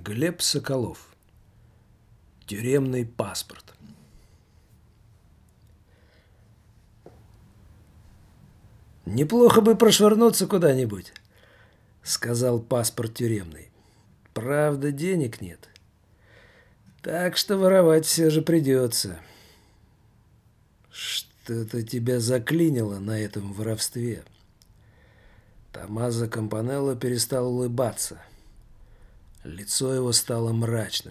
Глеб Соколов. Тюремный паспорт. «Неплохо бы прошвырнуться куда-нибудь», — сказал паспорт тюремный. «Правда, денег нет. Так что воровать все же придется». «Что-то тебя заклинило на этом воровстве». Томмазо Кампанелло перестал улыбаться. Лицо его стало мрачным.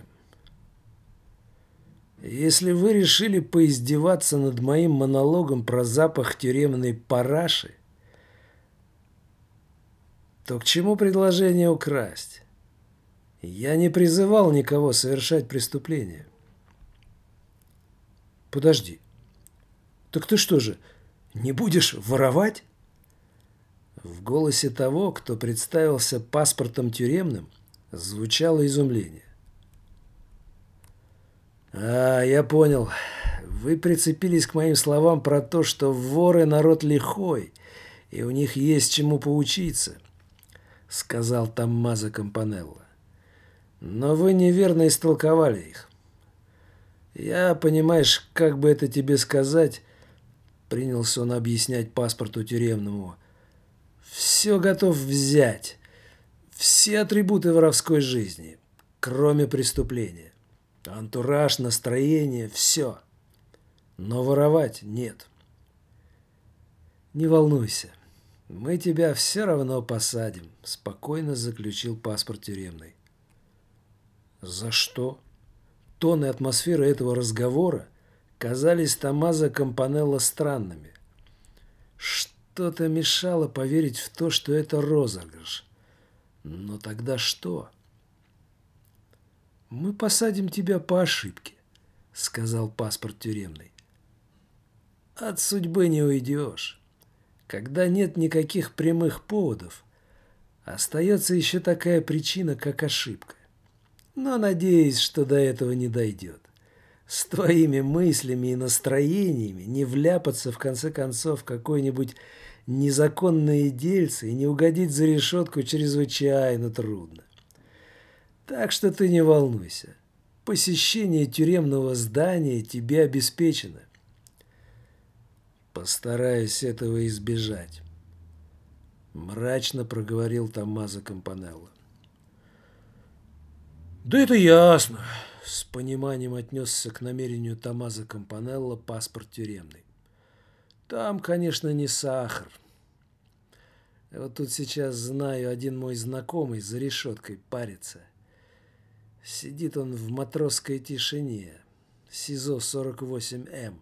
«Если вы решили поиздеваться над моим монологом про запах тюремной параши, то к чему предложение украсть? Я не призывал никого совершать преступление». «Подожди. Так ты что же, не будешь воровать?» В голосе того, кто представился паспортом тюремным, звучало изумление. Я понял. Вы прицепились к моим словам про то, что воры народ лихой, и у них есть чему поучиться», — сказал Томмазо Кампанелло. «Но вы неверно истолковали их. Я, понимаешь, как бы это тебе сказать, принялся он объяснять паспорту тюремному, все готов взять, все атрибуты воровской жизни, кроме преступления. Антураж, настроение, все. Но воровать нет. Не волнуйся, мы тебя все равно посадим», — спокойно заключил паспорт тюремный. «За что?» Тон и атмосфера этого разговора казались Томмазо Кампанелло странными. Что-то мешало поверить в то, что это розыгрыш. Но тогда что? «Мы посадим тебя по ошибке», — сказал паспорт тюремный. «От судьбы не уйдешь. Когда нет никаких прямых поводов, остается еще такая причина, как ошибка. Но надеюсь, что до этого не дойдет. С твоими мыслями и настроениями не вляпаться в конце концов в какое-нибудь незаконное дельце и не угодить за решетку чрезвычайно трудно. Так что ты не волнуйся. Посещение тюремного здания тебе обеспечено». «Постараюсь этого избежать», — мрачно проговорил Томмазо Кампанелло. «Да это ясно», — с пониманием отнесся к намерению Томмазо Кампанелло паспорт тюремный. «Там, конечно, не сахар. Вот тут сейчас, знаю, один мой знакомый за решеткой парится. Сидит он в матросской тишине, СИЗО 48М.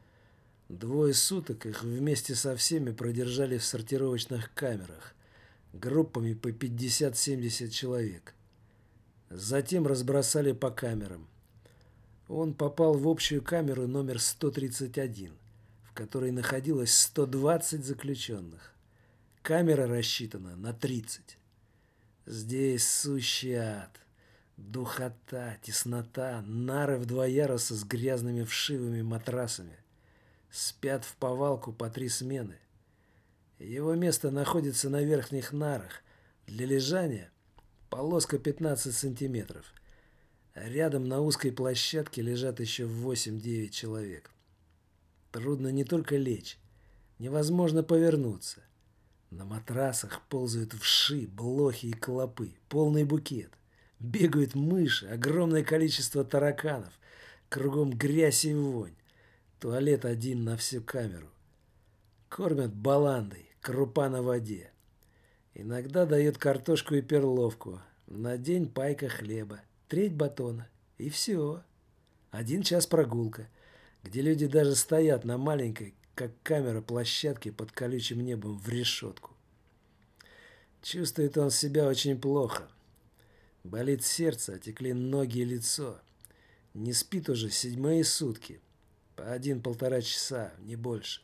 2 суток их вместе со всеми продержали в сортировочных камерах, группами по 50-70 человек. Затем разбросали по камерам. Он попал в общую камеру номер 131, в которой находилось 120 заключенных. Камера рассчитана на 30. Здесь сущий ад. Духота, теснота, нары в 2 яруса с грязными вшивыми матрасами. Спят в повалку по 3 смены. Его место находится на верхних нарах. Для лежания полоска 15 сантиметров. Рядом на узкой площадке лежат еще 8-9 человек. Трудно не только лечь, невозможно повернуться. На матрасах ползают вши, блохи и клопы, полный букет. Бегают мыши, огромное количество тараканов. Кругом грязь и вонь. Туалет один на всю камеру. Кормят баландой, крупа на воде. Иногда дают картошку и перловку. На день пайка хлеба, треть батона. И все. 1 час прогулка, где люди даже стоят на маленькой, как камера, площадке под колючим небом в решетку. Чувствует он себя очень плохо. Болит сердце, отекли ноги и лицо. Не спит уже 7-е сутки. По 1-1,5 часа, не больше.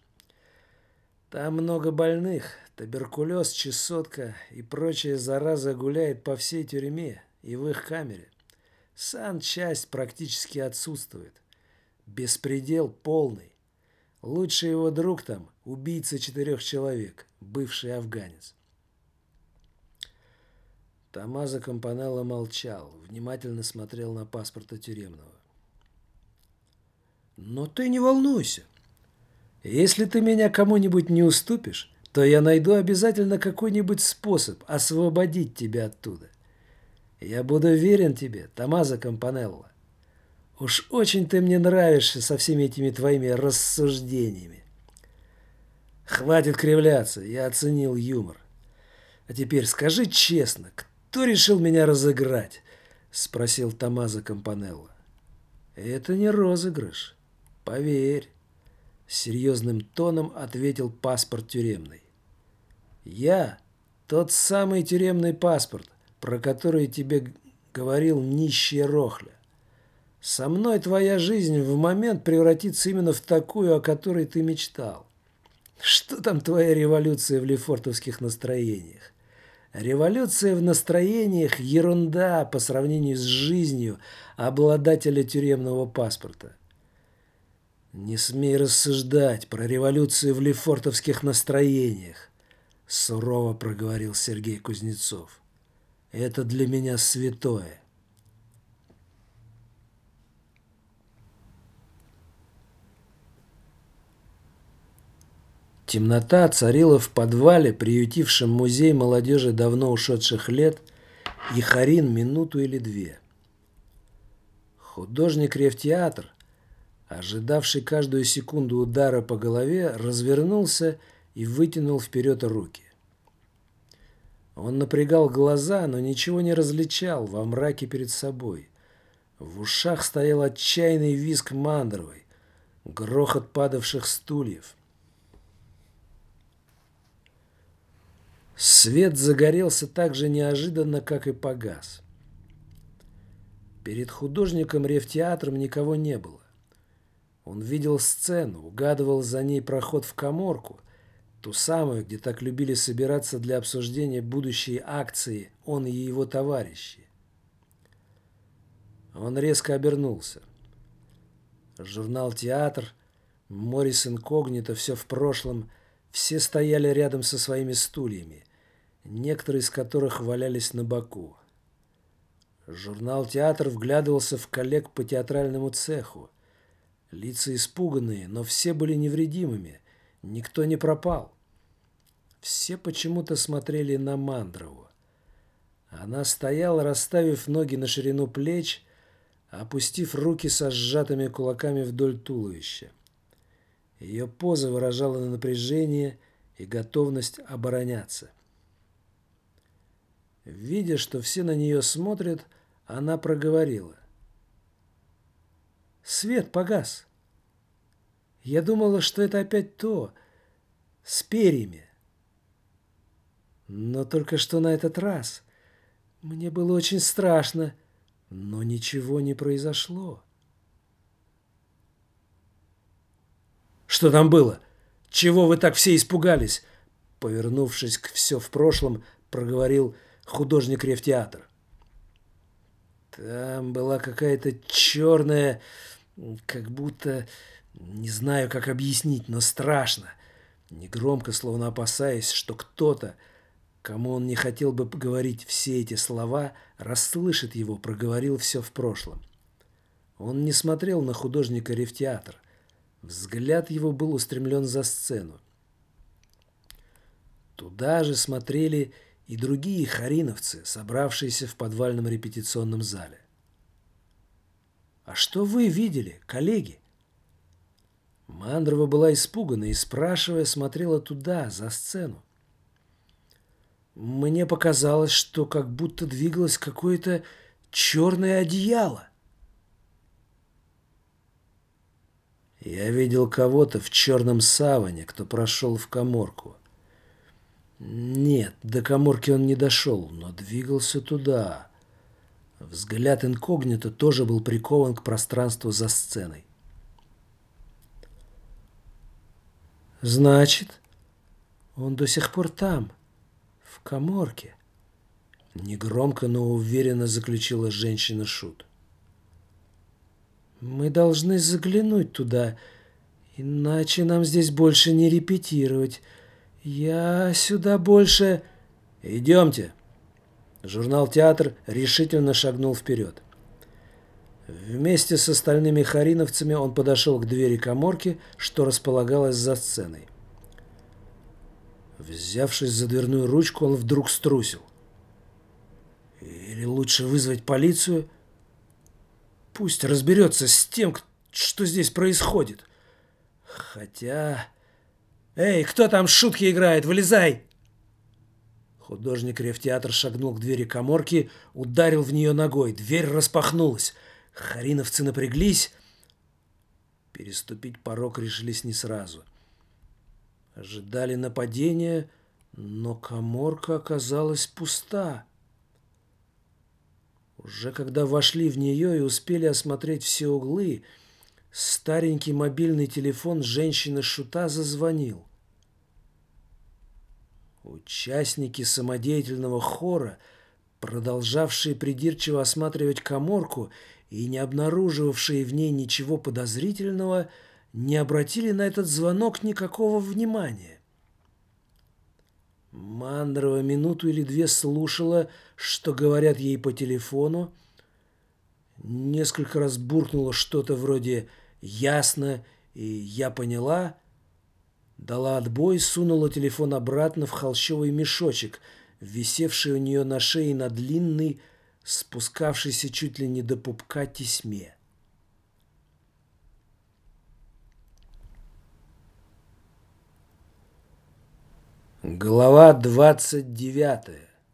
Там много больных. Туберкулез, чесотка и прочая зараза гуляет по всей тюрьме и в их камере. Санчасть практически отсутствует. Беспредел полный. Лучший его друг там – убийца 4 человек, бывший афганец. Томмазо Кампанелло молчал, внимательно смотрел на паспорта тюремного. «Но ты не волнуйся. Если ты меня кому-нибудь не уступишь, то я найду обязательно какой-нибудь способ освободить тебя оттуда. Я буду верен тебе, Томмазо Кампанелло. Уж очень ты мне нравишься со всеми этими твоими рассуждениями. Хватит кривляться, я оценил юмор. А теперь скажи честно, кто решил меня разыграть?» — спросил Томмазо Кампанелло. «Это не розыгрыш, поверь», — серьезным тоном ответил паспорт тюремный. «Я тот самый тюремный паспорт, про который тебе говорил нищий Рохля. Со мной твоя жизнь в момент превратится именно в такую, о которой ты мечтал. Что там твоя революция в лефортовских настроениях? Революция в настроениях – ерунда по сравнению с жизнью обладателя тюремного паспорта. Не смей рассуждать про революцию в лефортовских настроениях, сурово проговорил Сергей Кузнецов. Это для меня святое. Темнота царила в подвале, приютившем музей молодежи давно ушедших лет, и Харин минуту или две. Художник Ревтеатр, ожидавший каждую секунду удара по голове, развернулся и вытянул вперед руки. Он напрягал глаза, но ничего не различал во мраке перед собой. В ушах стоял отчаянный визг Мандровой, грохот падавших стульев. Свет загорелся так же неожиданно, как и погас. Перед художником Ревтеатром никого не было. Он видел сцену, угадывал за ней проход в каморку, ту самую, где так любили собираться для обсуждения будущей акции он и его товарищи. Он резко обернулся. Журнал «Театр», Морис Инкогнито, все в прошлом, все стояли рядом со своими стульями, некоторые из которых валялись на боку. Журнал «Театр» вглядывался в коллег по театральному цеху. Лица испуганные, но все были невредимыми, никто не пропал. Все почему-то смотрели на Мандрову. Она стояла, расставив ноги на ширину плеч, опустив руки со сжатыми кулаками вдоль туловища. Ее поза выражала напряжение и готовность обороняться. Видя, что все на нее смотрят, она проговорила. «Свет погас. Я думала, что это опять то, с перьями. Но только что на этот раз. Мне было очень страшно, но ничего не произошло». «Что там было? Чего вы так все испугались?» Повернувшись к «все в прошлом», проговорил художник Ревтеатр. «Там была какая-то черная, как будто, не знаю, как объяснить, но страшно». Негромко, словно опасаясь, что кто-то, кому он не хотел бы говорить все эти слова, расслышит его, проговорил «все в прошлом». Он не смотрел на художника Ревтеатр. Взгляд его был устремлен за сцену. Туда же смотрели и другие хариновцы, собравшиеся в подвальном репетиционном зале. «А что вы видели, коллеги?» Мандрова была испугана и, спрашивая, смотрела туда, за сцену. «Мне показалось, что как будто двигалось какое-то черное одеяло». «Я видел кого-то в черном саване, кто прошел в каморку. Нет, до каморки он не дошел, но двигался туда». Взгляд инкогнито тоже был прикован к пространству за сценой. «Значит, он до сих пор там, в каморке», — негромко, но уверенно заключила женщина-шут. «Мы должны заглянуть туда, иначе нам здесь больше не репетировать. Я сюда больше...» «Идемте», Журнал «Театр» решительно шагнул вперед. Вместе с остальными хариновцами он подошел к двери каморки, что располагалась за сценой. Взявшись за дверную ручку, он вдруг струсил. Или лучше вызвать полицию? Пусть разберется с тем, что здесь происходит. Хотя... «Эй, кто там шутки играет? Вылезай!» Художник Ревтеатр шагнул к двери каморки, ударил в нее ногой. Дверь распахнулась. Хариновцы напряглись. Переступить порог решились не сразу. Ожидали нападения, но каморка оказалась пуста. Уже когда вошли в нее и успели осмотреть все углы, старенький мобильный телефон женщины-шута зазвонил. Участники самодеятельного хора, продолжавшие придирчиво осматривать каморку и не обнаруживавшие в ней ничего подозрительного, не обратили на этот звонок никакого внимания. Мандрова минуту или две слушала, что говорят ей по телефону, несколько раз буркнула что-то вроде «ясно» и «я поняла», дала отбой, сунула телефон обратно в холщовый мешочек, висевший у нее на шее на длинной, спускавшейся чуть ли не до пупка тесьме. Глава 29.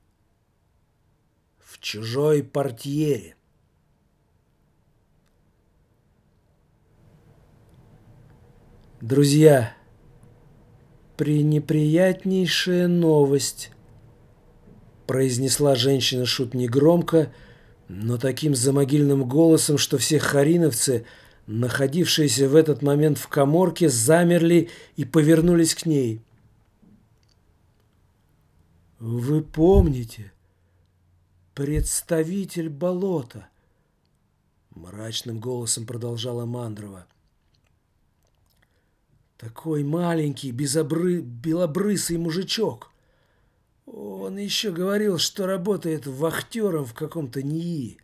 В чужой портьере. Друзья, пренеприятнейшая новость, произнесла женщина-шут негромко, но таким замогильным голосом, что все хариновцы, находившиеся в этот момент в каморке, замерли и повернулись к ней. «Вы помните, представитель болота?» Мрачным голосом продолжала Мандрова. «Такой маленький, белобрысый мужичок. Он еще говорил, что работает вахтером в каком-то НИИ.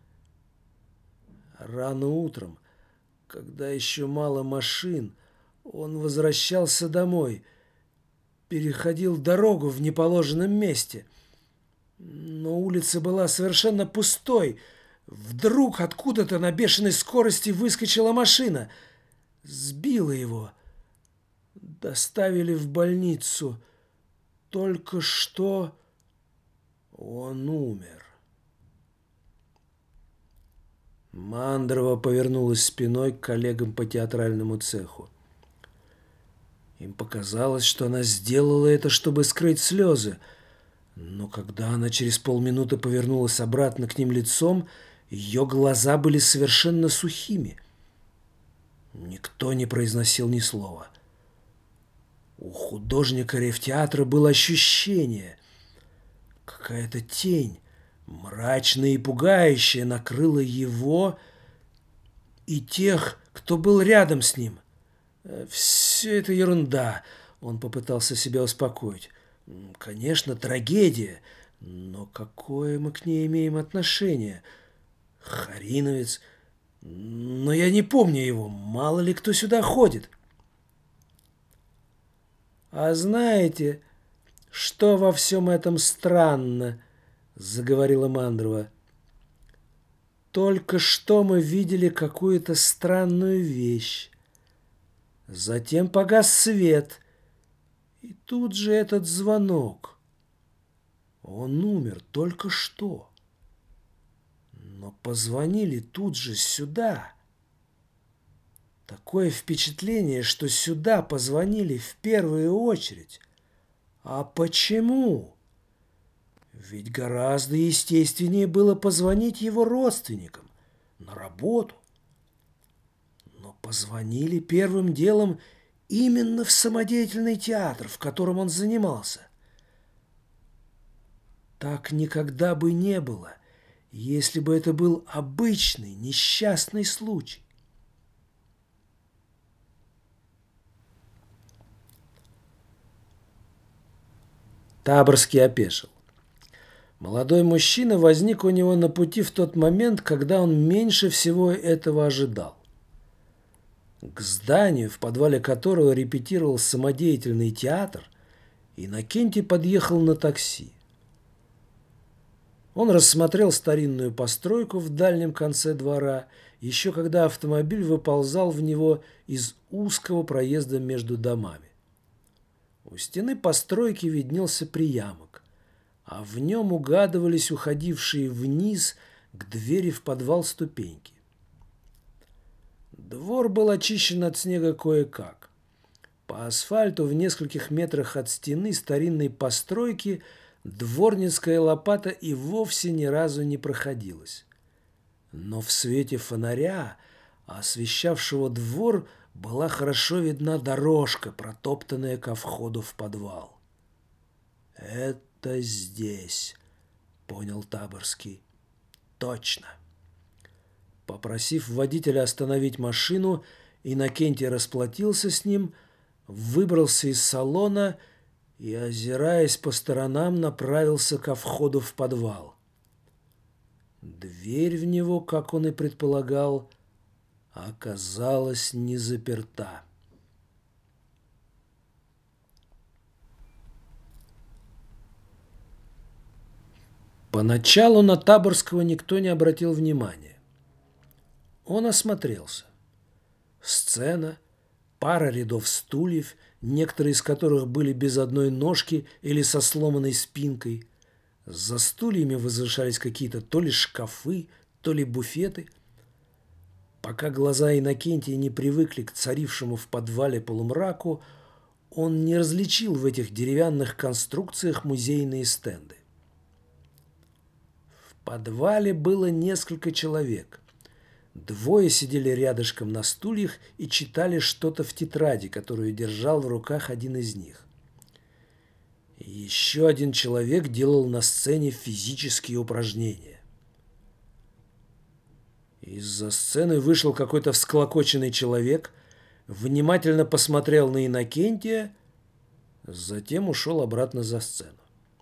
Рано утром, когда еще мало машин, он возвращался домой, переходил дорогу в неположенном месте. Но улица была совершенно пустой. Вдруг откуда-то на бешеной скорости выскочила машина. Сбила его. Доставили в больницу. Только что он умер». Мандрова повернулась спиной к коллегам по театральному цеху. Им показалось, что она сделала это, чтобы скрыть слезы. Но когда она через полминуты повернулась обратно к ним лицом, ее глаза были совершенно сухими. Никто не произносил ни слова. У художника Ревтеатра было ощущение. Какая-то тень, мрачная и пугающая, накрыла его и тех, кто был рядом с ним. «Все это ерунда», — он попытался себя успокоить. «Конечно, трагедия, но какое мы к ней имеем отношение? Хариновец, но я не помню его, мало ли кто сюда ходит». «А знаете, что во всем этом странно?» — заговорила Мандрова. «Только что мы видели какую-то странную вещь. Затем погас свет, и тут же этот звонок. Он умер только что. Но позвонили тут же сюда. Такое впечатление, что сюда позвонили в первую очередь. А почему? Ведь гораздо естественнее было позвонить его родственникам на работу. Но позвонили первым делом именно в самодеятельный театр, в котором он занимался. Так никогда бы не было, если бы это был обычный несчастный случай. Таборский опешил. Молодой мужчина возник у него на пути в тот момент, когда он меньше всего этого ожидал. К зданию, в подвале которого репетировал самодеятельный театр, Иннокентий подъехал на такси. Он рассмотрел старинную постройку в дальнем конце двора, еще когда автомобиль выползал в него из узкого проезда между домами. У стены постройки виднелся приямок, а в нем угадывались уходившие вниз к двери в подвал ступеньки. Двор был очищен от снега кое-как. По асфальту в нескольких метрах от стены старинной постройки дворницкая лопата и вовсе ни разу не проходилась. Но в свете фонаря, освещавшего двор, была хорошо видна дорожка, протоптанная ко входу в подвал. «Это здесь», — понял Таборский. «Точно». Попросив водителя остановить машину, Иннокентий расплатился с ним, выбрался из салона и, озираясь по сторонам, направился ко входу в подвал. Дверь в него, как он и предполагал, оказалась не заперта. Поначалу на Таборского никто не обратил внимания. Он осмотрелся. Сцена, пара рядов стульев, некоторые из которых были без одной ножки или со сломанной спинкой. За стульями возвышались какие-то то ли шкафы, то ли буфеты. Пока глаза Иннокентия не привыкли к царившему в подвале полумраку, он не различил в этих деревянных конструкциях музейные стенды. В подвале было несколько человек. Двое сидели рядышком на стульях и читали что-то в тетради, которую держал в руках один из них. Еще один человек делал на сцене физические упражнения. Из-за сцены вышел какой-то всклокоченный человек, внимательно посмотрел на Иннокентия, затем ушел обратно за сцену.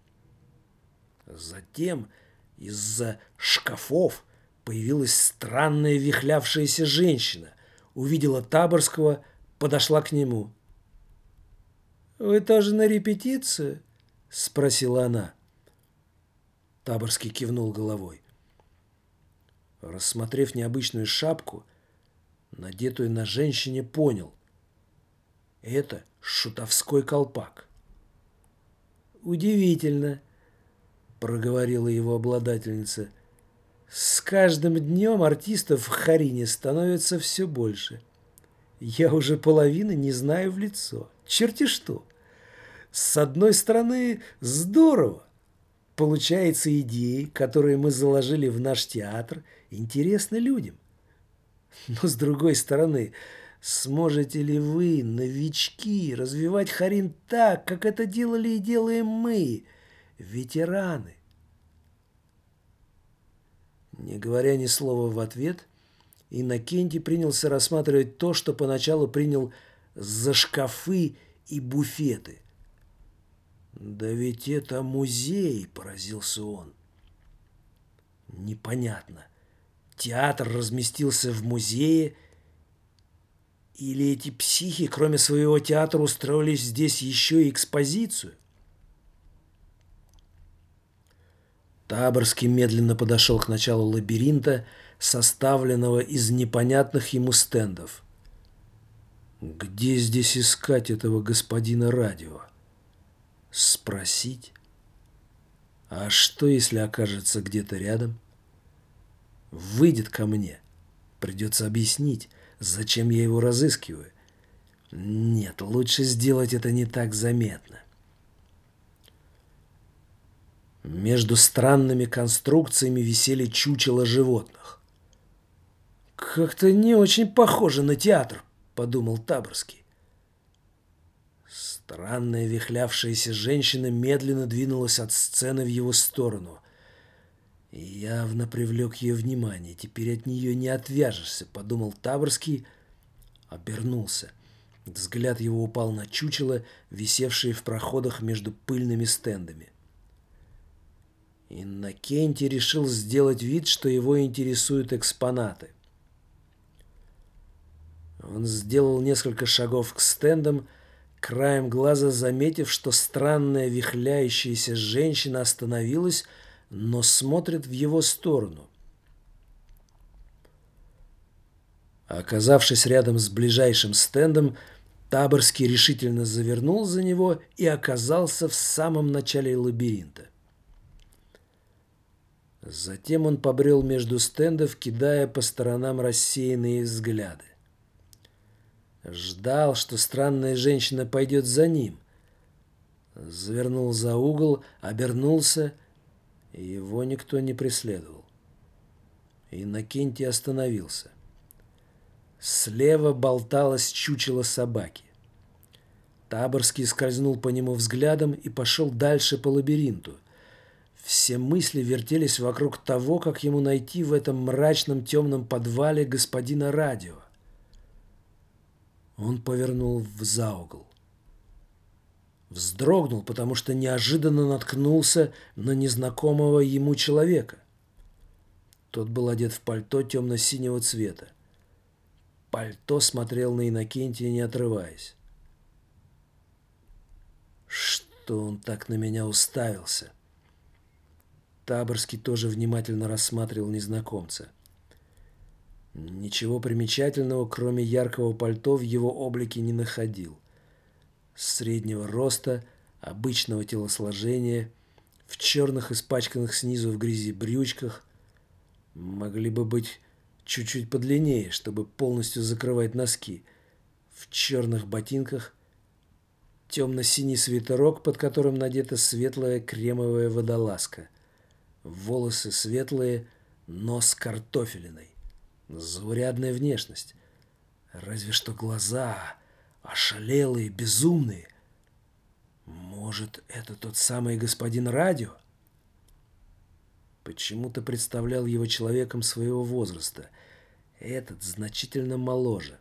Затем из-за шкафов появилась странная вихлявшаяся женщина, увидела Таборского, подошла к нему. «Вы тоже на репетицию?» — спросила она. Таборский кивнул головой. Рассмотрев необычную шапку, надетую на женщине, понял — это шутовской колпак. «Удивительно», — проговорила его обладательница. «С каждым днем артистов в Харине становится все больше. Я уже половины не знаю в лицо. Черти что! С одной стороны, здорово. Получается, идеи, которые мы заложили в наш театр, интересны людям. Но с другой стороны, сможете ли вы, новички, развивать Харин так, как это делали и делаем мы, ветераны?» Не говоря ни слова в ответ, Иннокентий принялся рассматривать то, что поначалу принял за шкафы и буфеты. «Да ведь это музей!» – поразился он. Непонятно, театр разместился в музее, или эти психи, кроме своего театра, устроили здесь еще и экспозицию? Таборский медленно подошел к началу лабиринта, составленного из непонятных ему стендов. Где здесь искать этого господина радио? Спросить? А что, если окажется где-то рядом? Выйдет ко мне. Придется объяснить, зачем я его разыскиваю. Нет, лучше сделать это не так заметно. Между странными конструкциями висели чучела животных. «Как-то не очень похоже на театр», — подумал Таборский. Странная вихлявшаяся женщина медленно двинулась от сцены в его сторону. Явно привлек ее внимание. Теперь от нее не отвяжешься, подумал Таборский, обернулся. Взгляд его упал на чучело, висевшие в проходах между пыльными стендами. Иннокентий решил сделать вид, что его интересуют экспонаты. Он сделал несколько шагов к стендам, краем глаза заметив, что странная вихляющаяся женщина остановилась, но смотрит в его сторону. Оказавшись рядом с ближайшим стендом, Таборский решительно завернул за него и оказался в самом начале лабиринта. Затем он побрел между стендов, кидая по сторонам рассеянные взгляды. Ждал, что странная женщина пойдет за ним. Завернул за угол, обернулся, и его никто не преследовал. Иннокентий остановился. Слева болталось чучело собаки. Таборский скользнул по нему взглядом и пошел дальше по лабиринту. Все мысли вертелись вокруг того, как ему найти в этом мрачном темном подвале господина Радио. Он повернул за угол. Вздрогнул, потому что неожиданно наткнулся на незнакомого ему человека. Тот был одет в пальто темно-синего цвета. Пальто смотрел на Иннокентия, не отрываясь. Что он так на меня уставился? Таборский тоже внимательно рассматривал незнакомца. Ничего примечательного, кроме яркого пальто, в его облике не находил. Среднего роста, обычного телосложения, в черных, испачканных снизу в грязи брючках, могли бы быть чуть-чуть подлиннее, чтобы полностью закрывать носки, в черных ботинках, темно-синий свитерок, под которым надета светлая кремовая водолазка, волосы светлые, нос картофелиной. Заурядная внешность. Разве что глаза ошалелые, безумные. Может, это тот самый господин Радио? Почему-то представлял его человеком своего возраста. Этот значительно моложе.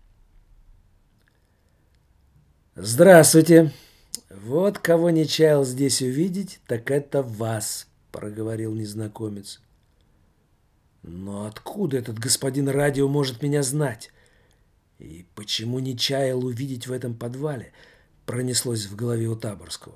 «Здравствуйте! Вот кого не чаял здесь увидеть, так это вас», — проговорил незнакомец. «Но откуда этот господин Радио может меня знать? И почему не чаял увидеть в этом подвале?» — пронеслось в голове у Таборского.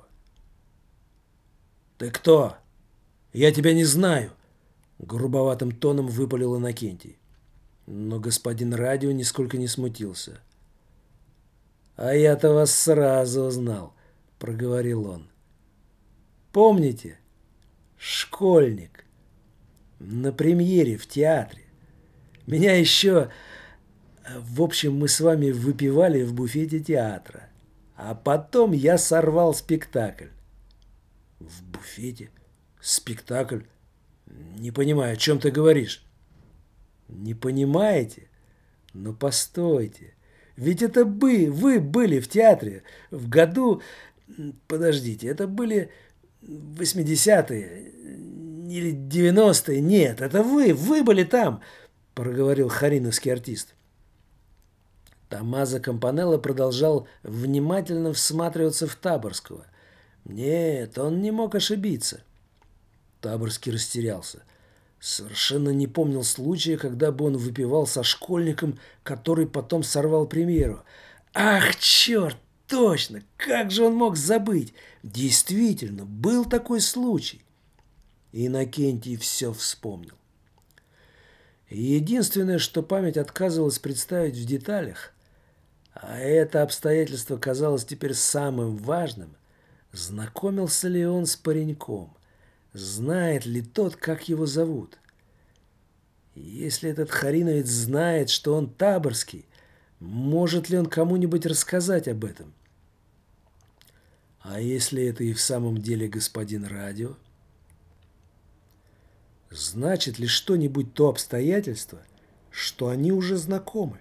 «Ты кто? Я тебя не знаю!» — грубоватым тоном выпалил Иннокентий. Но господин Радио нисколько не смутился. «А я-то вас сразу узнал», — проговорил он. «Помните? Школьник. На премьере в театре. Меня еще... В общем, мы с вами выпивали в буфете театра. А потом я сорвал спектакль». «В буфете? Спектакль? Не понимаю, о чем ты говоришь?» «Не понимаете? Ну, постойте. Ведь это вы были в театре в году... Подождите, это были 80-е или 90-е? Нет, это вы были там», — проговорил хариновский артист. Томмазо Кампанелло продолжал внимательно всматриваться в Таборского. Нет, он не мог ошибиться. Таборский растерялся. Совершенно не помнил случая, когда бы он выпивал со школьником, который потом сорвал премьеру. Ах, черт, точно! Как же он мог забыть? Действительно, был такой случай. Иннокентий все вспомнил. Единственное, что память отказывалась представить в деталях, а это обстоятельство казалось теперь самым важным, знакомился ли он с пареньком, знает ли тот, как его зовут. Если этот хариновец знает, что он Таборский, может ли он кому-нибудь рассказать об этом? А если это и в самом деле господин Радио? Значит ли что-нибудь то обстоятельство, что они уже знакомы?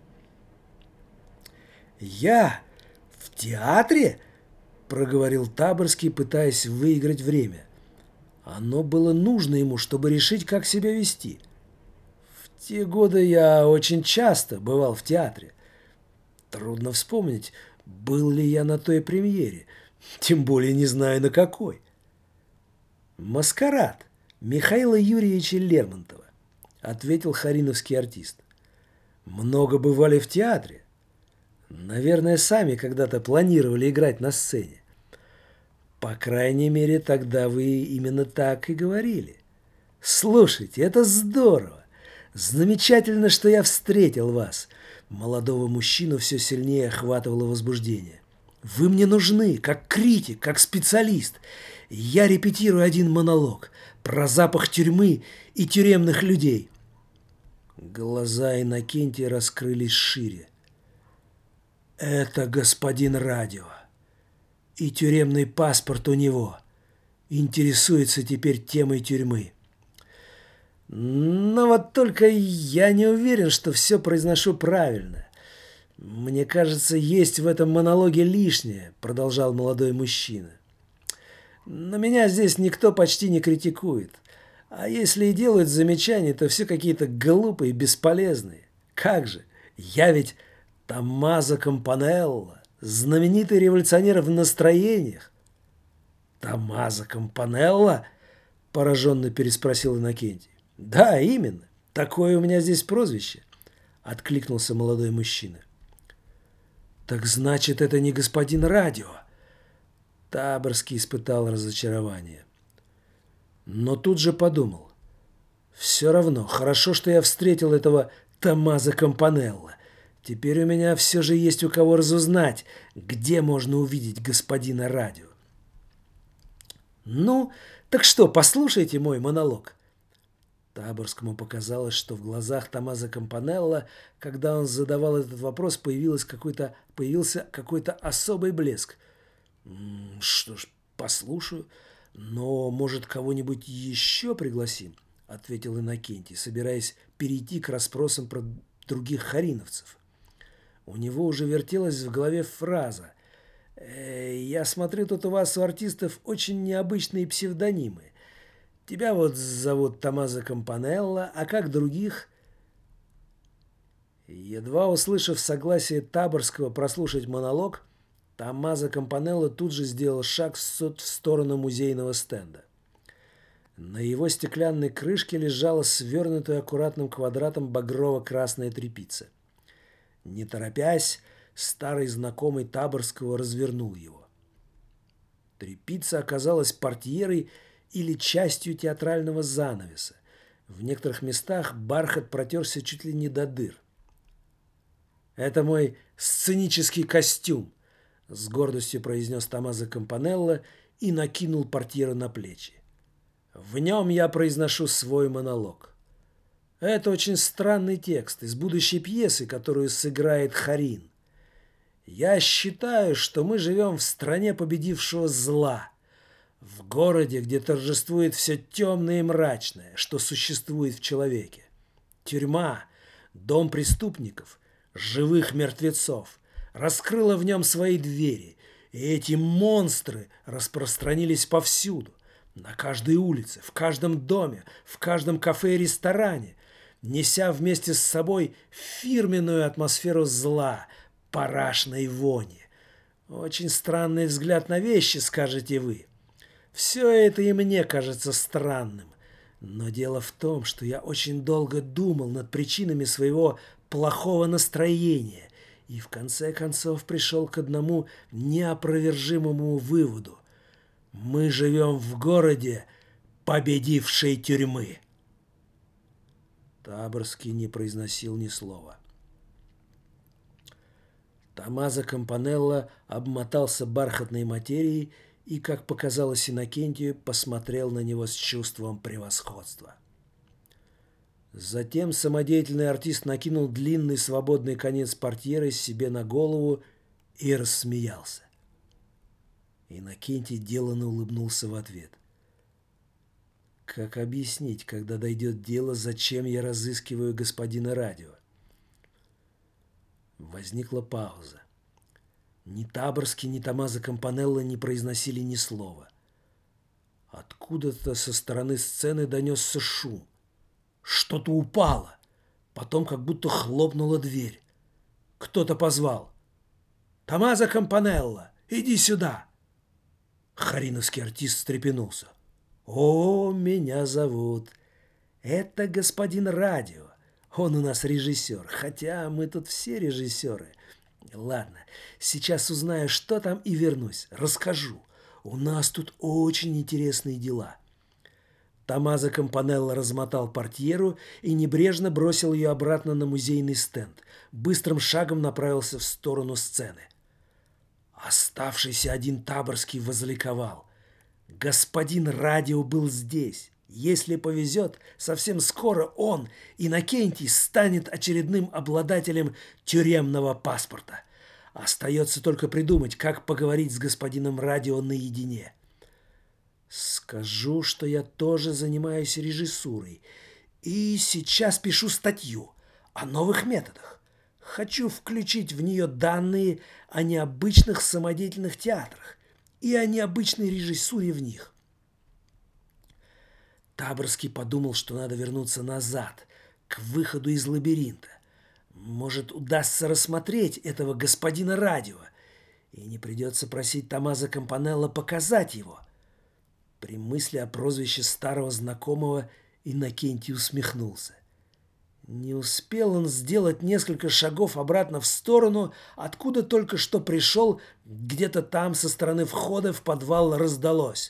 «Я в театре?» — проговорил Таборский, пытаясь выиграть время. Оно было нужно ему, чтобы решить, как себя вести. В те годы я очень часто бывал в театре. Трудно вспомнить, был ли я на той премьере, тем более не знаю на какой. «Маскарад Михаила Юрьевича Лермонтова», — ответил хариновский артист. «Много бывали в театре. Наверное, сами когда-то планировали играть на сцене. По крайней мере, тогда вы именно так и говорили. Слушайте, это здорово. Замечательно, что я встретил вас». Молодого мужчину все сильнее охватывало возбуждение. «Вы мне нужны, как критик, как специалист. Я репетирую один монолог про запах тюрьмы и тюремных людей». Глаза Иннокентия раскрылись шире. «Это господин радио. И тюремный паспорт у него. Интересуется теперь темой тюрьмы. Но вот только я не уверен, что все произношу правильно. Мне кажется, есть в этом монологе лишнее», — продолжал молодой мужчина. «Но меня здесь никто почти не критикует. А если и делают замечания, то все какие-то глупые, бесполезные. Как же, я ведь Томмазо Кампанелло, знаменитый революционер в настроениях». «Томмазо Кампанелло?» – пораженно переспросил Иннокентий. «Да, именно. Такое у меня здесь прозвище», – откликнулся молодой мужчина. «Так значит, это не господин радио?» Таборский испытал разочарование. Но тут же подумал. «Все равно, хорошо, что я встретил этого Томмазо Кампанелло. Теперь у меня все же есть у кого разузнать, где можно увидеть господина радио». «Ну, так что, послушайте мой монолог». Таборскому показалось, что в глазах Томмазо Кампанелло, когда он задавал этот вопрос, появился какой-то особый блеск. «Что ж, послушаю. Но, может, кого-нибудь еще пригласим?» — ответил Иннокентий, собираясь перейти к расспросам про других хариновцев. У него уже вертелась в голове фраза: «Я смотрю, тут у вас, у артистов, очень необычные псевдонимы. Тебя вот зовут Томмазо Кампанелло, а как других?» Едва услышав согласие Таборского прослушать монолог, Томмазо Кампанелло тут же сделал шаг в сторону музейного стенда. На его стеклянной крышке лежала свернутая аккуратным квадратом багрово-красная тряпица. Не торопясь, старый знакомый Таборского развернул его. Тряпица оказалась портьерой или частью театрального занавеса. В некоторых местах бархат протерся чуть ли не до дыр. «Это мой сценический костюм», — с гордостью произнес Томмазо Кампанелло и накинул портьеру на плечи. «В нем я произношу свой монолог. Это очень странный текст из будущей пьесы, которую сыграет Харин. Я считаю, что мы живем в стране победившего зла, в городе, где торжествует все темное и мрачное, что существует в человеке. Тюрьма, дом преступников, живых мертвецов, раскрыла в нем свои двери, и эти монстры распространились повсюду, на каждой улице, в каждом доме, в каждом кафе и ресторане, неся вместе с собой фирменную атмосферу зла, парашной вони. Очень странный взгляд на вещи, скажете вы. Все это и мне кажется странным. Но дело в том, что я очень долго думал над причинами своего плохого настроения и в конце концов пришел к одному неопровержимому выводу. Мы живем в городе победившей тюрьмы. Таборский не произносил ни слова. Томмазо Кампанелло обмотался бархатной материей и, как показалось Иннокентию, посмотрел на него с чувством превосходства. Затем самодеятельный артист накинул длинный свободный конец портьеры себе на голову и рассмеялся. Иннокентий деланно улыбнулся в ответ. Как объяснить, когда дойдет дело, зачем я разыскиваю господина радио? Возникла пауза. Ни Таборский, ни Томмазо Кампанелло не произносили ни слова. Откуда-то со стороны сцены донесся шум. Что-то упало. Потом как будто хлопнула дверь. Кто-то позвал: «Томмазо Кампанелло, иди сюда!» Хариновский артист встрепенулся. «О, меня зовут. Это господин Радио. Он у нас режиссер, хотя мы тут все режиссеры. Ладно, сейчас узнаю, что там, и вернусь. Расскажу. У нас тут очень интересные дела». Томмазо Кампанелло размотал портьеру и небрежно бросил ее обратно на музейный стенд. Быстрым шагом направился в сторону сцены. Оставшийся один Таборский возликовал. Господин Радио был здесь. Если повезет, совсем скоро он, Иннокентий, станет очередным обладателем тюремного паспорта. Остается только придумать, как поговорить с господином Радио наедине. Скажу, что я тоже занимаюсь режиссурой. И сейчас пишу статью о новых методах. Хочу включить в нее данные о необычных самодеятельных театрах и о необычной режиссуре в них. Таборский подумал, что надо вернуться назад, к выходу из лабиринта. Может, удастся рассмотреть этого господина Радио, и не придется просить Томмазо Кампанелло показать его. При мысли о прозвище старого знакомого Иннокентий усмехнулся. Не успел он сделать несколько шагов обратно в сторону, откуда только что пришел, где-то там со стороны входа в подвал раздалось.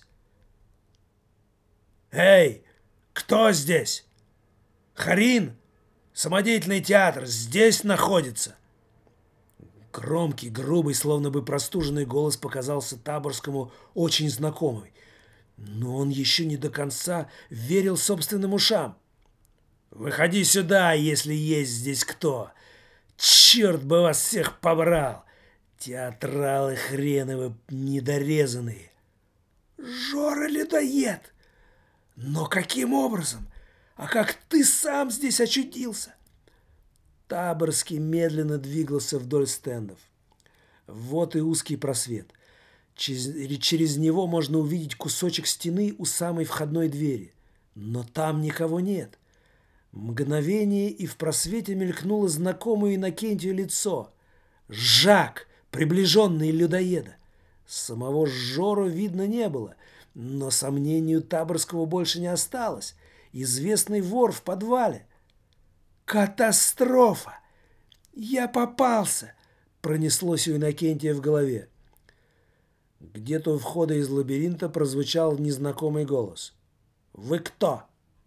«Эй, кто здесь? Харин? Самодеятельный театр здесь находится!» Громкий, грубый, словно бы простуженный голос показался Таборскому очень знакомый. Но он еще не до конца верил собственным ушам. «Выходи сюда, если есть здесь кто! Черт бы вас всех побрал! Театралы хреновы недорезанные!» «Жора-людоед! Но каким образом? А как ты сам здесь очутился?» Таборский медленно двигался вдоль стендов. Вот и узкий просвет. Через него можно увидеть кусочек стены у самой входной двери. Но там никого нет. Мгновение, и в просвете мелькнуло знакомое Иннокентию лицо. Жак, приближенный людоеда. Самого Жору видно не было, но сомнению Таборского больше не осталось. Известный вор в подвале. «Катастрофа! Я попался!» пронеслось у Иннокентия в голове. Где-то у входа из лабиринта прозвучал незнакомый голос. «Вы кто?»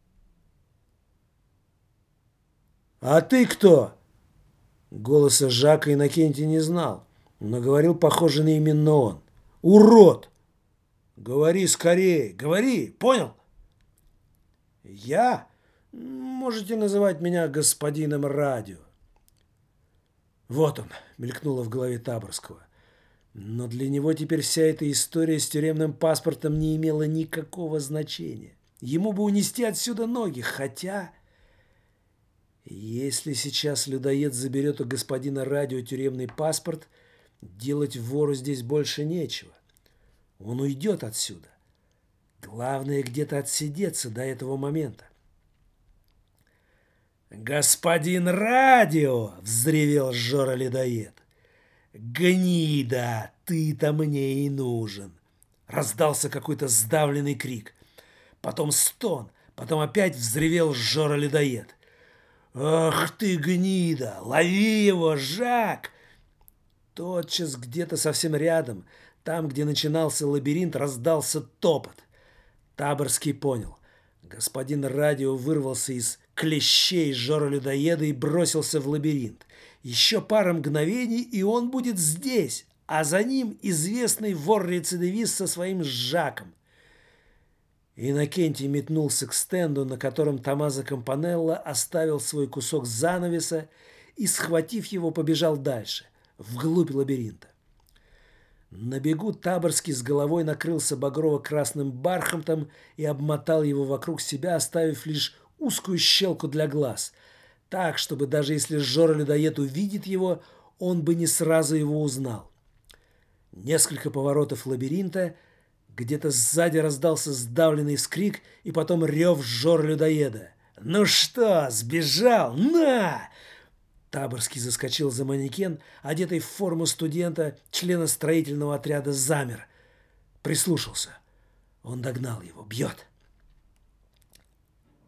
«А ты кто?» Голоса Жака Иннокентий не знал, но говорил, похоже, на именно он. «Урод! Говори скорее, говори, понял?» «Я? Можете называть меня господином Радио». «Вот он», — мелькнуло в голове Таборского. Но для него теперь вся эта история с тюремным паспортом не имела никакого значения. Ему бы унести отсюда ноги, хотя... Если сейчас людоед заберет у господина Радио тюремный паспорт, делать вору здесь больше нечего. Он уйдет отсюда. Главное где-то отсидеться до этого момента. «Господин Радио!» — взревел Жора-людоед. «Гнида, ты-то мне и нужен!» Раздался какой-то сдавленный крик. Потом стон, потом опять взревел Жора-людоед. «Ах ты, гнида! Лови его, Жак!» Тотчас где-то совсем рядом, там, где начинался лабиринт, раздался топот. Таборский понял. Господин Радио вырвался из клещей Жора-людоеда и бросился в лабиринт. Еще пара мгновений, и он будет здесь, а за ним известный вор-рецидивист со своим Жаком. Иннокентий метнулся к стенду, на котором Томмазо Кампанелло оставил свой кусок занавеса и, схватив его, побежал дальше, вглубь лабиринта. На бегу Таборский с головой накрылся багрово-красным бархатом и обмотал его вокруг себя, оставив лишь узкую щелку для глаз, так, чтобы даже если Жора-людоед увидит его, он бы не сразу его узнал. Несколько поворотов лабиринта, где-то сзади раздался сдавленный вскрик и потом рев Жора-людоеда. «Ну что, сбежал? На!» Таборский заскочил за манекен, одетый в форму студента, члена строительного отряда, замер. Прислушался. Он догнал его. Бьет.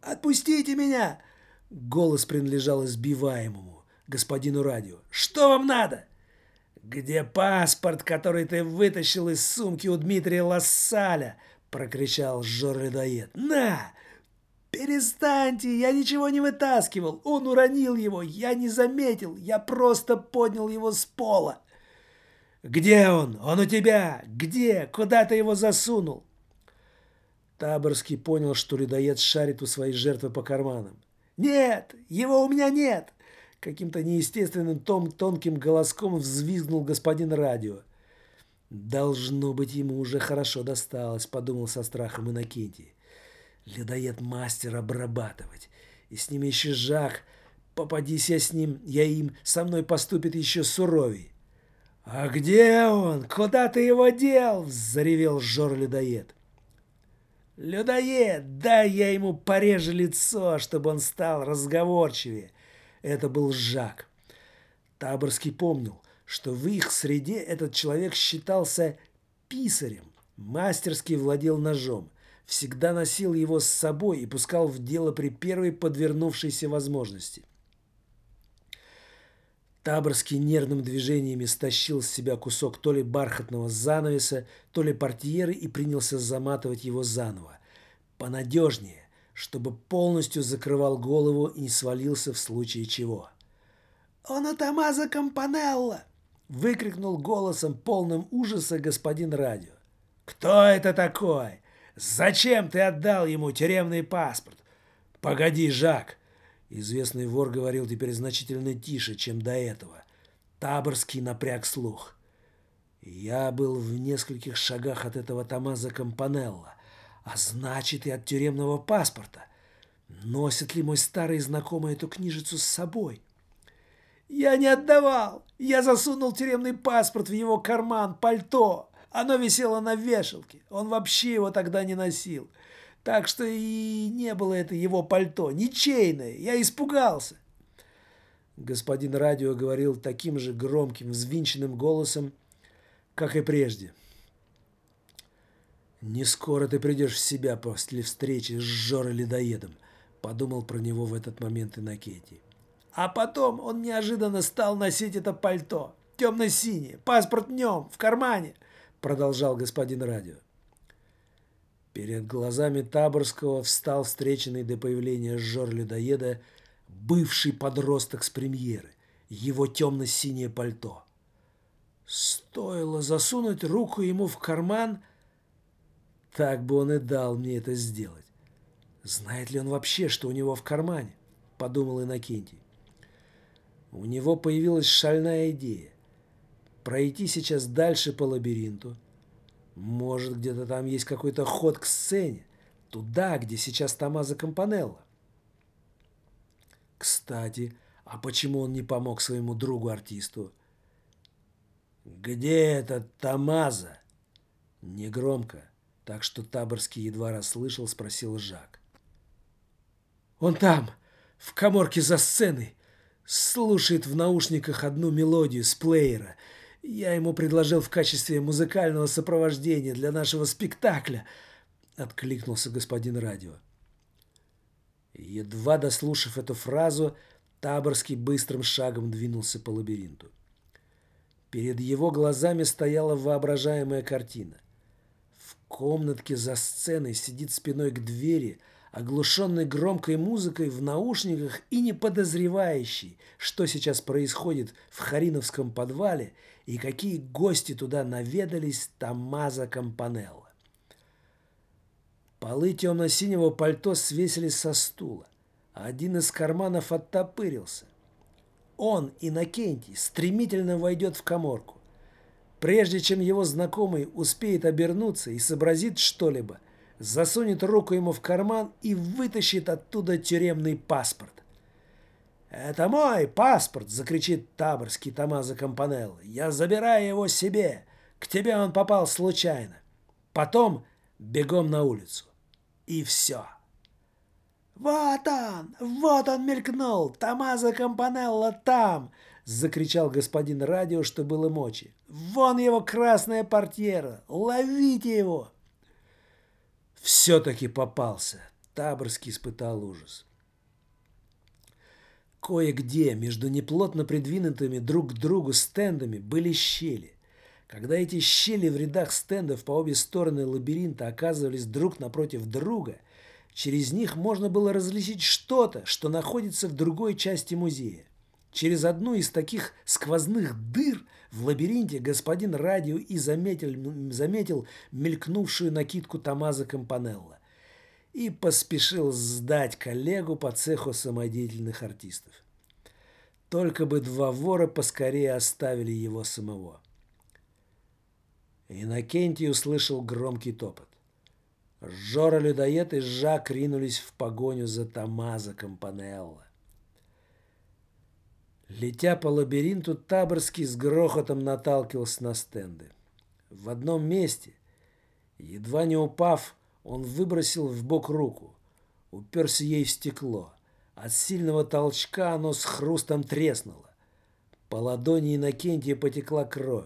«Отпустите меня!» Голос принадлежал избиваемому, господину радио. «Что вам надо?» «Где паспорт, который ты вытащил из сумки у Дмитрия Лассаля?» — прокричал Жор-людоед. «На!» «Перестаньте! Я ничего не вытаскивал! Он уронил его! Я не заметил! Я просто поднял его с пола!» «Где он? Он у тебя! Где? Куда ты его засунул?» Таборский понял, что людоед шарит у своей жертвы по карманам. «Нет! Его у меня нет!» Каким-то неестественным тонким голоском взвизгнул господин радио. «Должно быть, ему уже хорошо досталось», — подумал со страхом Иннокентий. «Людоед мастер обрабатывать. И с ним еще Жак. Попадись я с ним, со мной поступит еще суровей». «А где он? Куда ты его дел?» — заревел Жор-людоед. «Людоед, дай я ему порежу лицо, чтобы он стал разговорчивее». Это был Жак. Таборский помнил, что в их среде этот человек считался писарем, мастерски владел ножом, всегда носил его с собой и пускал в дело при первой подвернувшейся возможности. Таборский нервным движениями стащил с себя кусок то ли бархатного занавеса, то ли портьеры и принялся заматывать его заново. Понадежнее, чтобы полностью закрывал голову и не свалился в случае чего. «Он у Томмазо Кампанелло!» — выкрикнул голосом, полным ужаса, господин радио. «Кто это такой? Зачем ты отдал ему тюремный паспорт?» «Погоди, Жак!» Известный вор говорил теперь значительно тише, чем до этого. Таборский напряг слух. «Я был в нескольких шагах от этого Томмазо Кампанелло, а значит и от тюремного паспорта. Носит ли мой старый знакомый эту книжицу с собой?» «Я не отдавал. Я засунул тюремный паспорт в его карман, пальто. Оно висело на вешалке. Он вообще его тогда не носил. Так что и не было это его пальто, ничейное. Я испугался». Господин радио говорил таким же громким, взвинченным голосом, как и прежде. «Не скоро ты придешь в себя после встречи с Жорой-людоедом», — подумал про него в этот момент Иннокентий. «А потом он неожиданно стал носить это пальто, темно-синее, паспорт в нем, в кармане», — продолжал господин радио. Перед глазами Таборского встал встреченный до появления Жор-людоеда бывший подросток с премьеры, его темно-синее пальто. Стоило засунуть руку ему в карман, так бы он и дал мне это сделать. Знает ли он вообще, что у него в кармане? Подумал Иннокентий. У него появилась шальная идея. Пройти сейчас дальше по лабиринту. Может, где-то там есть какой-то ход к сцене, туда, где сейчас Томмазо Кампанелло. Кстати, а почему он не помог своему другу-артисту? «Где этот Томмазо?» Негромко, так что Таборский едва расслышал, спросил Жак. «Он там, в каморке за сценой, слушает в наушниках одну мелодию с плеера. Я ему предложил в качестве музыкального сопровождения для нашего спектакля», — откликнулся господин радио. Едва дослушав эту фразу, Таборский быстрым шагом двинулся по лабиринту. Перед его глазами стояла воображаемая картина. В комнатке за сценой сидит спиной к двери, оглушенный громкой музыкой в наушниках и не подозревающий, что сейчас происходит в Хариновском подвале и какие гости туда наведались Томмазо Кампанелло. Полы темно-синего пальто свесились со стула, а один из карманов оттопырился. Он, Иннокентий, стремительно войдет в каморку. Прежде чем его знакомый успеет обернуться и сообразит что-либо, засунет руку ему в карман и вытащит оттуда тюремный паспорт. «Это мой паспорт!» — закричит Таборский Томмазо Кампанелло. «Я забираю его себе! К тебе он попал случайно!» Потом бегом на улицу. И все. Вот он мелькнул! Томмазо Кампанелло там!» — закричал господин радио, что было мочи. «Вон его красная портьера! Ловите его!» Все-таки попался. Таборский испытал ужас. Кое-где между неплотно придвинутыми друг к другу стендами были щели. Когда эти щели в рядах стендов по обе стороны лабиринта оказывались друг напротив друга, через них можно было различить что-то, что находится в другой части музея. Через одну из таких сквозных дыр в лабиринте господин Радио и заметил мелькнувшую накидку Томмазо Кампанелло и поспешил сдать коллегу по цеху самодеятельных артистов. Только бы два вора поскорее оставили его самого. Иннокентий услышал громкий топот. Жора-людоед и Жак ринулись в погоню за Томмазо Кампанелло. Летя по лабиринту, Таборский с грохотом наталкивался на стенды. В одном месте, едва не упав, он выбросил вбок руку, уперся ей в стекло. От сильного толчка оно с хрустом треснуло. По ладони Иннокентия потекла кровь.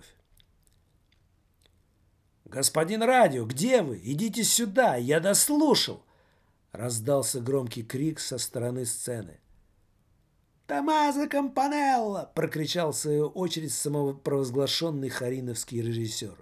«Господин Радио, где вы? Идите сюда, я дослушал!» Раздался громкий крик со стороны сцены. «Томмазо Кампанелло!» – прокричал в свою очередь самопровозглашенный хариновский режиссер.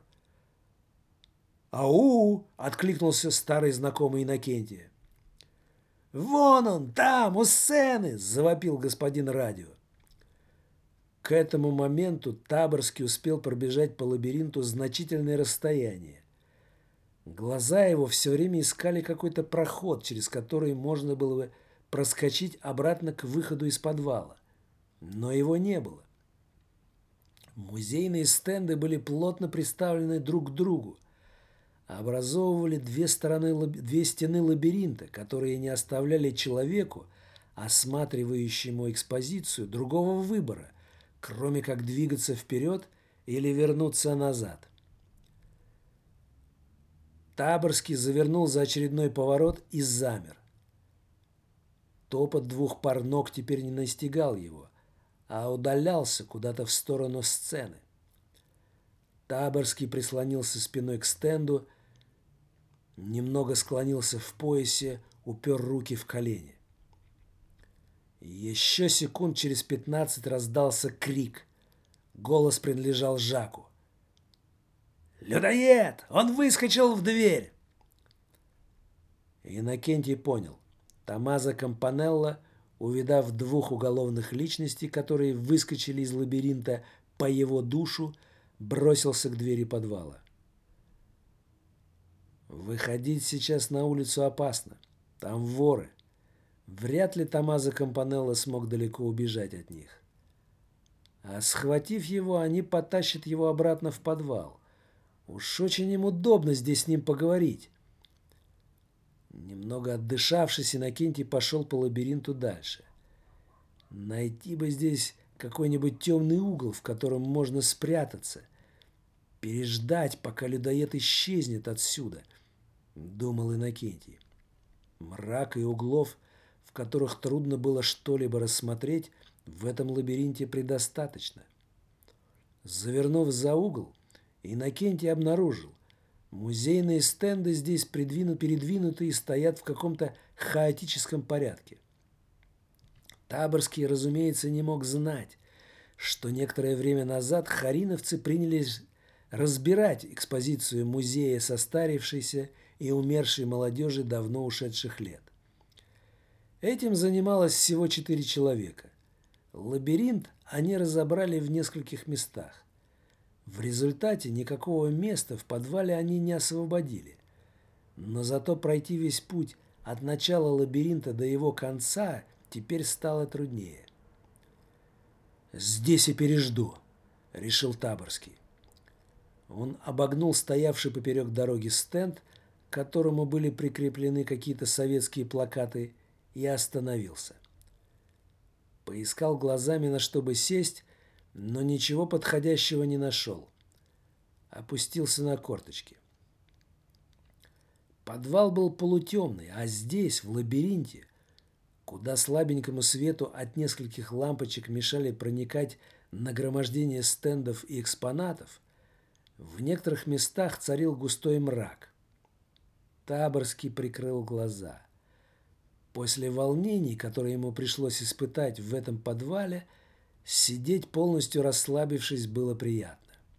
«Ау!» – откликнулся старый знакомый Иннокентия. «Вон он, там, у сцены!» – завопил господин Радио. К этому моменту Таборский успел пробежать по лабиринту значительное расстояние. Глаза его все время искали какой-то проход, через который можно было бы проскочить обратно к выходу из подвала. Но его не было. Музейные стенды были плотно приставлены друг к другу, образовывали две стены лабиринта, которые не оставляли человеку, осматривающему экспозицию, другого выбора, кроме как двигаться вперед или вернуться назад. Таборский завернул за очередной поворот и замер. Топот двух пар ног теперь не настигал его, а удалялся куда-то в сторону сцены. Таборский прислонился спиной к стенду, немного склонился в поясе, упер руки в колени. Еще секунд через 15 раздался крик. Голос принадлежал Жаку. «Людоед! Он выскочил в дверь!» Иннокентий понял. Томмазо Кампанелло, увидав двух уголовных личностей, которые выскочили из лабиринта по его душу, бросился к двери подвала. Выходить сейчас на улицу опасно. Там воры. Вряд ли Томмазо Кампанелло смог далеко убежать от них. А схватив его, они потащат его обратно в подвал. Уж очень им удобно здесь с ним поговорить. Немного отдышавшись, Иннокентий пошел по лабиринту дальше. Найти бы здесь какой-нибудь темный угол, в котором можно спрятаться. Переждать, пока людоед исчезнет отсюда, думал Иннокентий. Мрак и углов, в которых трудно было что-либо рассмотреть, в этом лабиринте предостаточно. Завернув за угол, Иннокентий обнаружил, музейные стенды здесь передвинуты и стоят в каком-то хаотическом порядке. Таборский, разумеется, не мог знать, что некоторое время назад хариновцы принялись разбирать экспозицию музея состарившейся и умершей молодежи давно ушедших лет. Этим занималось всего 4 человека. Лабиринт они разобрали в нескольких местах. В результате никакого места в подвале они не освободили. Но зато пройти весь путь от начала лабиринта до его конца теперь стало труднее. «Здесь и пережду», — решил Таборский. Он обогнул стоявший поперек дороги стенд, к которому были прикреплены какие-то советские плакаты, и остановился. Поискал глазами, на что бы сесть, но ничего подходящего не нашел. Опустился на корточки. Подвал был полутемный, а здесь, в лабиринте, куда слабенькому свету от нескольких лампочек мешали проникать нагромождение стендов и экспонатов, в некоторых местах царил густой мрак. Таборский прикрыл глаза. После волнений, которые ему пришлось испытать в этом подвале, сидеть полностью расслабившись было приятно.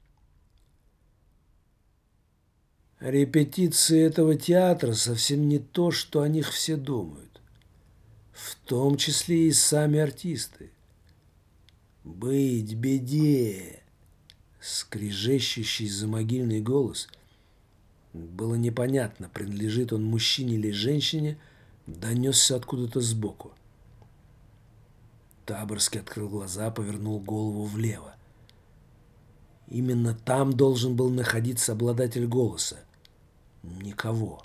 Репетиции этого театра совсем не то, что о них все думают. В том числе и сами артисты. «Быть беде!» Скрежещущий замогильный голос. Было непонятно, принадлежит он мужчине или женщине, донесся откуда-то сбоку. Таборский открыл глаза, повернул голову влево. Именно там должен был находиться обладатель голоса. Никого.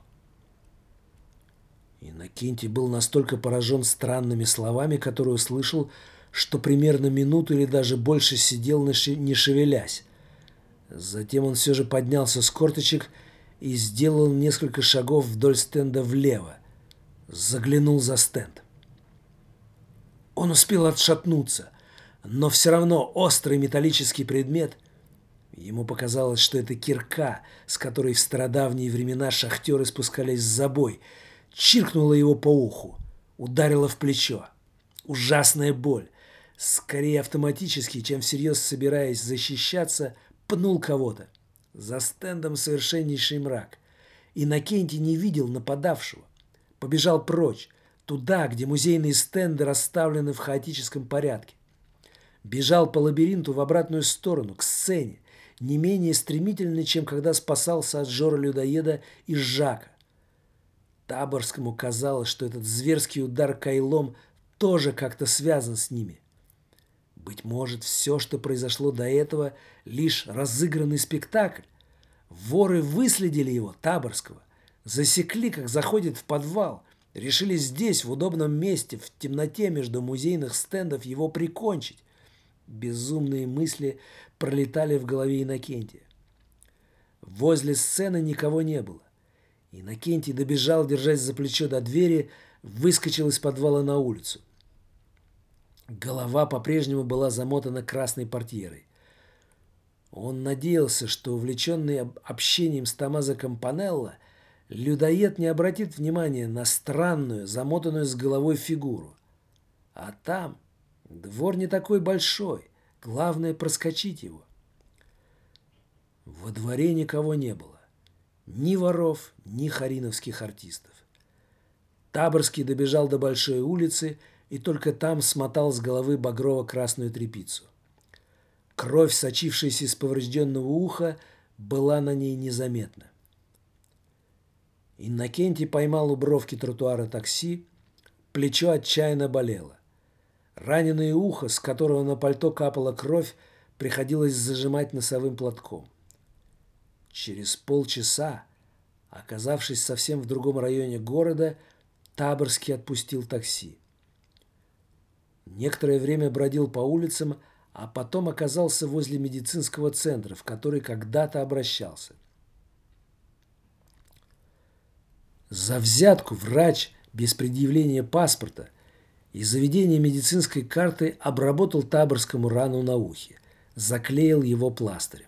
Иннокентий был настолько поражен странными словами, которые услышал, что примерно минуту или даже больше сидел, не шевелясь. Затем он все же поднялся с корточек и сделал несколько шагов вдоль стенда влево. Заглянул за стенд. Он успел отшатнуться, но все равно острый металлический предмет. Ему показалось, что это кирка, с которой в стародавние времена шахтеры спускались в забой, чиркнула его по уху, ударила в плечо. Ужасная боль. Скорее автоматически, чем всерьез собираясь защищаться, пнул кого-то. За стендом совершеннейший мрак. Иннокентий не видел нападавшего. Побежал прочь, туда, где музейные стенды расставлены в хаотическом порядке. Бежал по лабиринту в обратную сторону, к сцене, не менее стремительно, чем когда спасался от Жора-людоеда и Жака. Таборскому казалось, что этот зверский удар кайлом тоже как-то связан с ними. Быть может, все, что произошло до этого, лишь разыгранный спектакль. Воры выследили его, Таборского, засекли, как заходит в подвал, решили здесь, в удобном месте, в темноте между музейных стендов его прикончить. Безумные мысли пролетали в голове Иннокентия. Возле сцены никого не было. Иннокентий добежал, держась за плечо до двери, выскочил из подвала на улицу. Голова по-прежнему была замотана красной портьерой. Он надеялся, что, увлеченный общением с Томмазо Кампанелло, людоед не обратит внимания на странную, замотанную с головой фигуру. А там двор не такой большой, главное проскочить его. Во дворе никого не было. Ни воров, ни хариновских артистов. Таборский добежал до большой улицы и только там смотал с головы багрово-красную тряпицу. Кровь, сочившаяся из поврежденного уха, была на ней незаметна. Иннокентий поймал у бровки тротуара такси, плечо отчаянно болело. Раненое ухо, с которого на пальто капала кровь, приходилось зажимать носовым платком. Через полчаса, оказавшись совсем в другом районе города, Таборский отпустил такси. Некоторое время бродил по улицам, а потом оказался возле медицинского центра, в который когда-то обращался. За взятку врач без предъявления паспорта и заведения медицинской карты обработал Таборскому рану на ухе, заклеил его пластырем.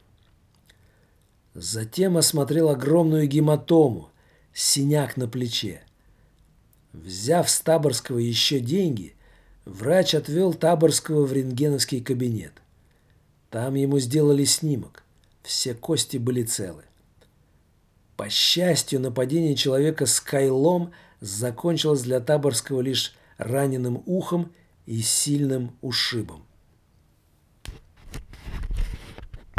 Затем осмотрел огромную гематому, синяк на плече. Взяв с Таборского еще деньги, врач отвел Таборского в рентгеновский кабинет. Там ему сделали снимок. Все кости были целы. По счастью, нападение человека с кайлом закончилось для Таборского лишь раненым ухом и сильным ушибом.